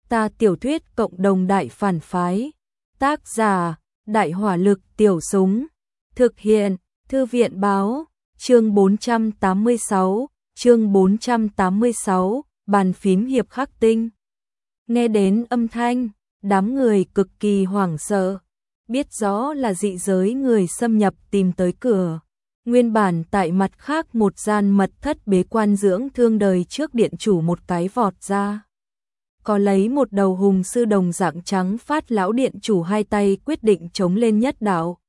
Ta tiểu thuyết cộng đồng đại phản phái. Tác giả, Đại hỏa lực tiểu súng. Thực hiện, Thư viện báo, chương 486, bàn phím hiệp khắc tinh. Nghe đến âm thanh, đám người cực kỳ hoảng sợ, biết rõ là dị giới người xâm nhập tìm tới cửa. Nguyên bản tại mặt khác một gian mật thất bế quan dưỡng thương đời trước điện chủ một cái vọt ra. Có lấy một đầu hùng sư đồng dạng trắng phát lão điện chủ hai tay quyết định chống lên nhất đạo.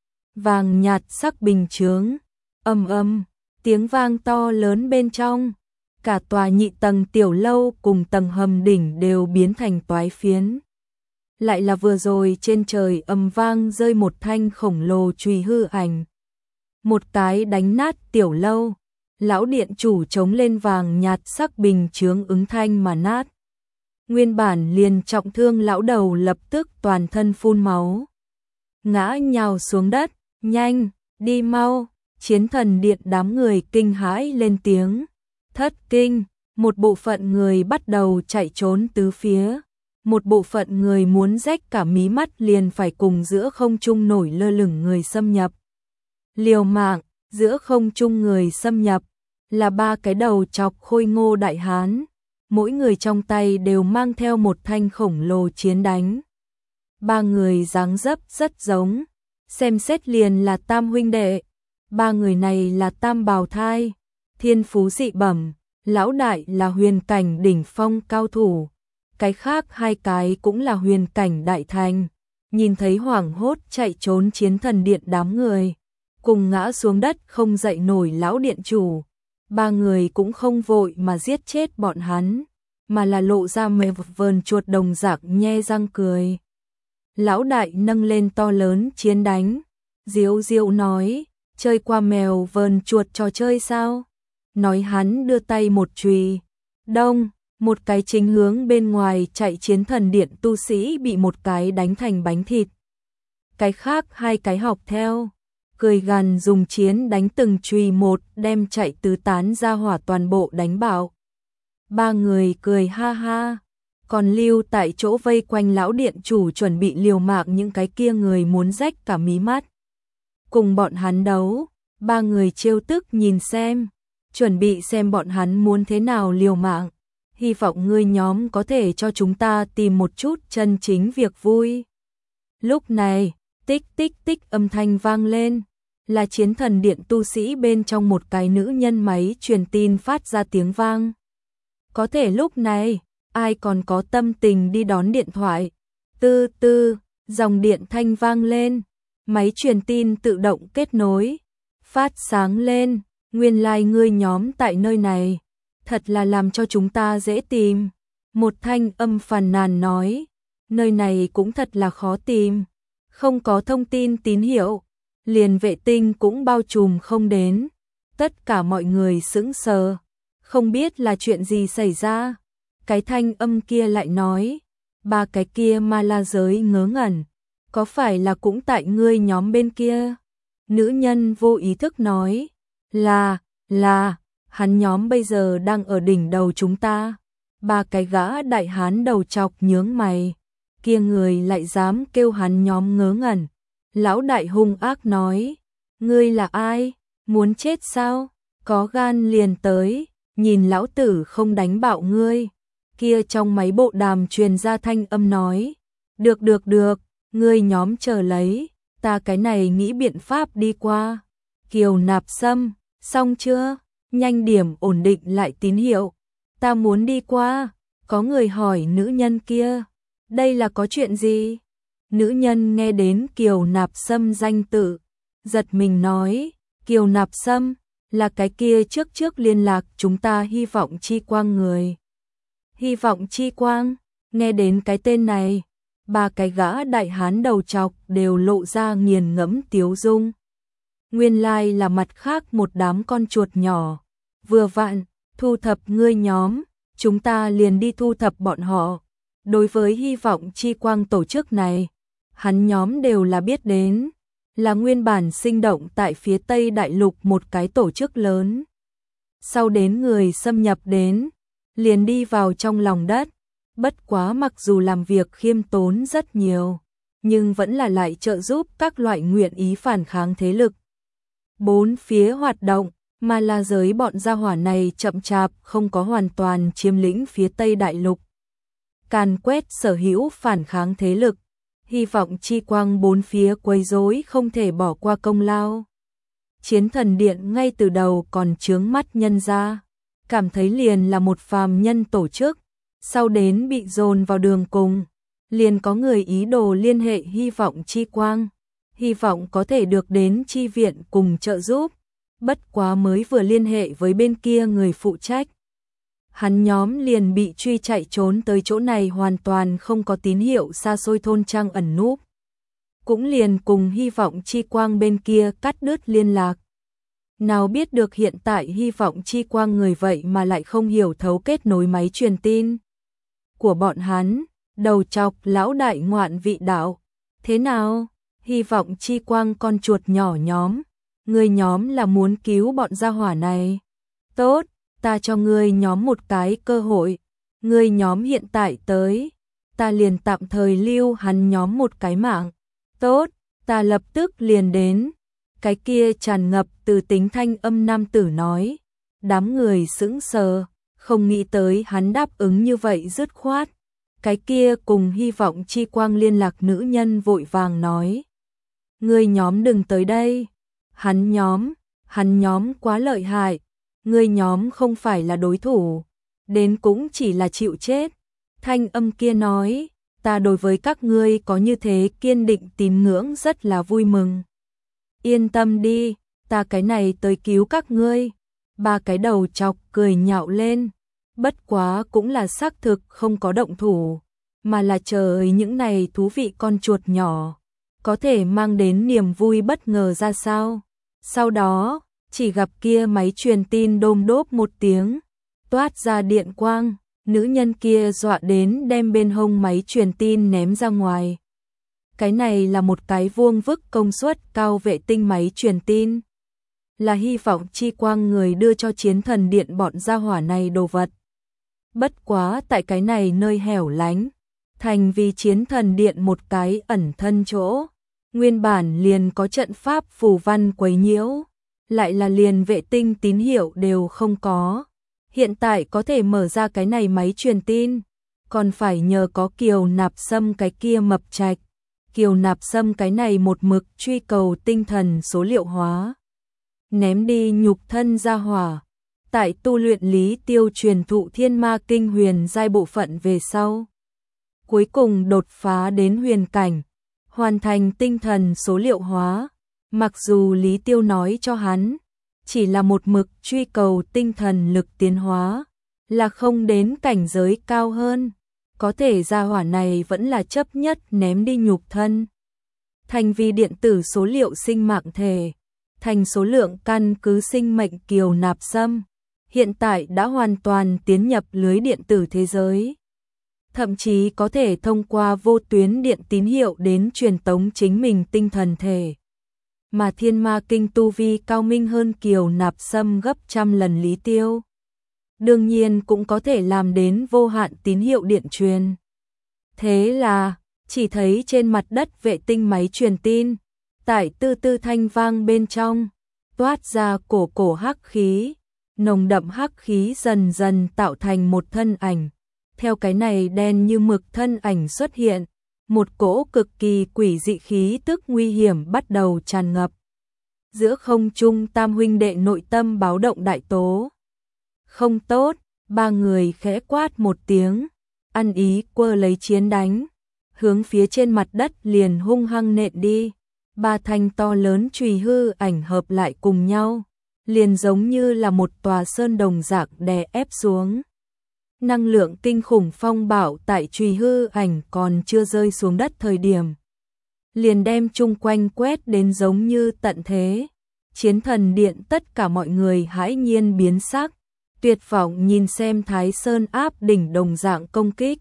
Vàng nhạt sắc bình chướng, ầm, tiếng vang to lớn bên trong. Cả tòa nhị tầng tiểu lâu cùng tầng hầm đỉnh đều biến thành toái phiến. Lại là vừa rồi trên trời ầm vang rơi một thanh khổng lồ chùy hư ảnh. Một cái đánh nát tiểu lâu, lão điện chủ chống lên vàng nhạt sắc bình chướng ứng thanh mà nát. Nguyên bản liền trọng thương lão đầu lập tức toàn thân phun máu. Ngã nhào xuống đất, nhanh, đi mau, chiến thần điện đám người kinh hãi lên tiếng. Thất kinh, một bộ phận người bắt đầu chạy trốn tứ phía. Một bộ phận người muốn rách cả mí mắt liền phải cùng giữa không trung nổi lơ lửng người xâm nhập. Liều mạng, giữa không trung người xâm nhập, là ba cái đầu chọc khôi ngô đại hán. Mỗi người trong tay đều mang theo một thanh khổng lồ chiến đánh. Ba người dáng dấp rất giống, xem xét liền là tam huynh đệ. Ba người này là tam bào thai, thiên phú dị bẩm, lão đại là huyền cảnh đỉnh phong cao thủ. Cái khác hai cái cũng là huyền cảnh đại thành. Nhìn thấy hoảng hốt chạy trốn chiến thần điện đám người, cùng ngã xuống đất không dậy nổi lão điện chủ. Ba người cũng không vội mà giết chết bọn hắn, mà là lộ ra mèo vờn chuột đồng dạng nhe răng cười. Lão đại nâng lên to lớn chiến đánh, diếu diệu nói, chơi qua mèo vờn chuột trò chơi sao? Nói hắn đưa tay một chùy, đông, một cái chính hướng bên ngoài chạy chiến thần điện tu sĩ bị một cái đánh thành bánh thịt. Cái khác hai cái học theo, cười gằn dùng chiến đánh từng chùy một đem chạy tứ tán ra hỏa toàn bộ đánh bạo. Ba người cười ha ha, còn lưu tại chỗ vây quanh lão điện chủ chuẩn bị liều mạng những cái kia người muốn rách cả mí mắt. Cùng bọn hắn đấu, ba người trêu tức nhìn xem, chuẩn bị xem bọn hắn muốn thế nào liều mạng. Hy vọng ngươi nhóm có thể cho chúng ta tìm một chút chân chính việc vui. Lúc này, tích tích tích âm thanh vang lên, là chiến thần điện tu sĩ bên trong một cái nữ nhân máy truyền tin phát ra tiếng vang. Có thể lúc này, ai còn có tâm tình đi đón điện thoại. Tư tư, dòng điện thanh vang lên, máy truyền tin tự động kết nối, phát sáng lên, nguyên lai ngươi nhóm tại nơi này. Thật là làm cho chúng ta dễ tìm. Một thanh âm phàn nàn nói, nơi này cũng thật là khó tìm, không có thông tin tín hiệu, liền vệ tinh cũng bao trùm không đến. Tất cả mọi người sững sờ, không biết là chuyện gì xảy ra. Cái thanh âm kia lại nói, ba cái kia ma la giới ngớ ngẩn, có phải là cũng tại ngươi nhóm bên kia? Nữ nhân vô ý thức nói, là, hắn nhóm bây giờ đang ở đỉnh đầu chúng ta. Ba cái gã đại hán đầu chọc nhướng mày, kia người lại dám kêu hắn nhóm ngớ ngẩn. Lão đại hung ác nói, ngươi là ai, muốn chết sao, có gan liền tới, nhìn lão tử không đánh bạo ngươi. Kia trong máy bộ đàm truyền ra thanh âm nói, được, ngươi nhóm chờ lấy, ta cái này nghĩ biện pháp đi qua. Kiều Nạp Sâm, xong chưa? Nhanh điểm ổn định lại tín hiệu, ta muốn đi qua. Có người hỏi nữ nhân kia, đây là có chuyện gì? Nữ nhân nghe đến Kiều Nạp Sâm danh tự, giật mình nói, Kiều Nạp Sâm là cái kia trước liên lạc chúng ta hy vọng chi quang người. Hy vọng chi quang, nghe đến cái tên này, ba cái gã đại hán đầu chọc đều lộ ra nghiền ngẫm tiếu dung. Nguyên lai là mặt khác một đám con chuột nhỏ, vừa vặn, thu thập ngươi nhóm, chúng ta liền đi thu thập bọn họ. Đối với hy vọng chi quang tổ chức này, hắn nhóm đều là biết đến, là nguyên bản sinh động tại phía Tây Đại Lục một cái tổ chức lớn. Sau đến người xâm nhập đến, liền đi vào trong lòng đất, Bất quá mặc dù làm việc khiêm tốn rất nhiều, nhưng vẫn là lại trợ giúp các loại nguyện ý phản kháng thế lực bốn phía hoạt động, mà La Giới bọn gia hỏa này chậm chạp không có hoàn toàn chiếm lĩnh phía Tây Đại Lục. Càn quét sở hữu phản kháng thế lực, hy vọng chi quang bốn phía quấy rối không thể bỏ qua công lao. Chiến thần điện ngay từ đầu còn chướng mắt nhân ra, cảm thấy liền là một phàm nhân tổ chức, sau đến bị dồn vào đường cùng, liền có người ý đồ liên hệ hy vọng chi quang, hy vọng có thể được đến chi viện cùng trợ giúp, bất quá mới vừa liên hệ với bên kia người phụ trách. Hắn nhóm liền bị truy chạy trốn tới chỗ này hoàn toàn không có tín hiệu xa xôi thôn trang ẩn núp. Cũng liền cùng hy vọng chi quang bên kia cắt đứt liên lạc. Nào biết được hiện tại hy vọng chi quang người vậy mà lại không hiểu thấu kết nối máy truyền tin của bọn hắn, đầu chọc lão đại ngoạn vị đạo. Thế nào? Hy vọng chi quang con chuột nhỏ nhóm, người nhóm là muốn cứu bọn gia hỏa này. Tốt, ta cho ngươi nhóm một cái cơ hội, ngươi nhóm hiện tại tới, ta liền tạm thời lưu hắn nhóm một cái mạng. Tốt, ta lập tức liền đến. Cái kia tràn ngập từ tính thanh âm nam tử nói, đám người sững sờ, không nghĩ tới hắn đáp ứng như vậy dứt khoát. Cái kia cùng hy vọng chi quang liên lạc nữ nhân vội vàng nói, ngươi nhóm đừng tới đây, hắn nhóm quá lợi hại, ngươi nhóm không phải là đối thủ, đến cũng chỉ là chịu chết. Thanh âm kia nói, ta đối với các ngươi có như thế kiên định tín ngưỡng rất là vui mừng. Yên tâm đi, ta cái này tới cứu các ngươi. Ba cái đầu chọc cười nhạo lên, bất quá cũng là xác thực không có động thủ, mà là chờ những này thú vị con chuột nhỏ, có thể mang đến niềm vui bất ngờ ra sao. Sau đó, chỉ gặp kia máy truyền tin đôm đốp một tiếng, toát ra điện quang, nữ nhân kia dọa đến đem bên hông máy truyền tin ném ra ngoài. Cái này là một cái vuông vức công suất cao vệ tinh máy truyền tin. Là hy vọng chi quang người đưa cho chiến thần điện bọn gia hỏa này đồ vật. Bất quá tại cái này nơi hẻo lánh, thành vì chiến thần điện một cái ẩn thân chỗ. Nguyên bản liền có trận pháp phù văn quấy nhiễu, lại là liền vệ tinh tín hiệu đều không có. Hiện tại có thể mở ra cái này máy truyền tin, còn phải nhờ có Kiều Nạp Sâm cái kia mập trạch. Kiều Nạp Sâm cái này một mực truy cầu tinh thần số liệu hóa. Ném đi nhục thân ra hỏa. Tại tu luyện lý tiêu truyền thụ thiên ma kinh huyền giai bộ phận về sau. Cuối cùng đột phá đến huyền cảnh, hoàn thành tinh thần số liệu hóa. Mặc dù lý tiêu nói cho hắn, chỉ là một mực truy cầu tinh thần lực tiến hóa, là không đến cảnh giới cao hơn. Có thể gia hỏa này vẫn là chấp nhất ném đi nhục thân. Thành vì điện tử số liệu sinh mạng thể, thành số lượng căn cứ sinh mệnh Kiều Nạp Sâm, hiện tại đã hoàn toàn tiến nhập lưới điện tử thế giới. Thậm chí có thể thông qua vô tuyến điện tín hiệu đến truyền tống chính mình tinh thần thể. Mà thiên ma kinh tu vi cao minh hơn Kiều Nạp Sâm gấp trăm lần lý tiêu. Đương nhiên cũng có thể làm đến vô hạn tín hiệu điện truyền. Thế là, chỉ thấy trên mặt đất vệ tinh máy truyền tin, tại tư tư thanh vang bên trong, toát ra cổ hắc khí, nồng đậm hắc khí dần dần tạo thành một thân ảnh. Theo cái này đen như mực thân ảnh xuất hiện, một cỗ cực kỳ quỷ dị khí tức nguy hiểm bắt đầu tràn ngập. Giữa không trung tam huynh đệ nội tâm báo động đại tố. Không tốt, ba người khẽ quát một tiếng, ăn ý quơ lấy chiến đánh, hướng phía trên mặt đất liền hung hăng nện đi. Ba thanh to lớn chùy hư ảnh hợp lại cùng nhau, liền giống như là một tòa sơn đồng dạng đè ép xuống. Năng lượng kinh khủng phong bạo tại chùy hư ảnh còn chưa rơi xuống đất thời điểm, liền đem chung quanh quét đến giống như tận thế. Chiến thần điện tất cả mọi người hãi nhiên biến sắc, tuyệt vọng nhìn xem Thái Sơn áp đỉnh đồng dạng công kích.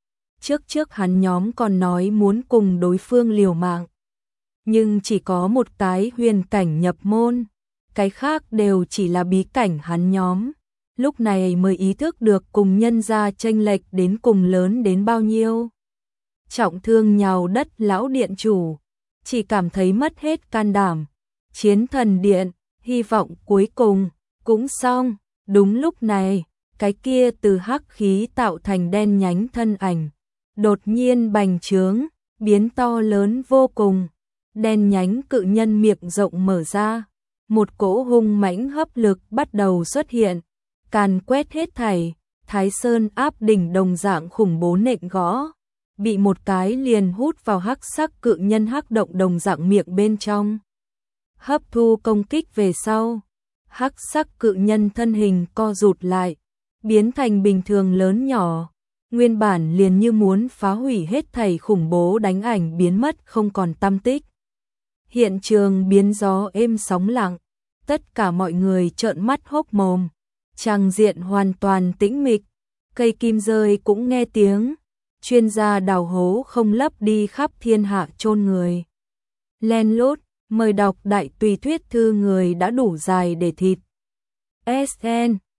Trước hắn nhóm còn nói muốn cùng đối phương liều mạng, nhưng chỉ có một cái huyền cảnh nhập môn, cái khác đều chỉ là bí cảnh hắn nhóm. lúc này mới ý thức được cùng nhân gia chênh lệch đến cùng lớn đến bao nhiêu. Trọng thương nhào đất lão điện chủ, chỉ cảm thấy mất hết can đảm. Chiến thần điện, hy vọng cuối cùng cũng xong. Đúng lúc này, cái kia từ hắc khí tạo thành đen nhánh thân ảnh đột nhiên bành trướng, biến to lớn vô cùng. Đen nhánh cự nhân miệng rộng mở ra, một cỗ hung mãnh hấp lực bắt đầu xuất hiện, càn quét hết thảy. Thái Sơn áp đỉnh đồng dạng khủng bố nện gõ, bị một cái liền hút vào hắc sắc cự nhân hắc động đồng dạng miệng bên trong. Hấp thu công kích về sau, hắc sắc cự nhân thân hình co rụt lại, biến thành bình thường lớn nhỏ, nguyên bản liền như muốn phá hủy hết thảy khủng bố đánh ảnh biến mất không còn tăm tích. Hiện trường biến gió êm sóng lặng, tất cả mọi người trợn mắt hốc mồm, tràng diện hoàn toàn tĩnh mịch, cây kim rơi cũng nghe tiếng, chuyên gia đào hố không lấp đi khắp thiên hạ chôn người. Len lút, mời đọc đại tùy thuyết thư người đã đủ dài để thịt. SN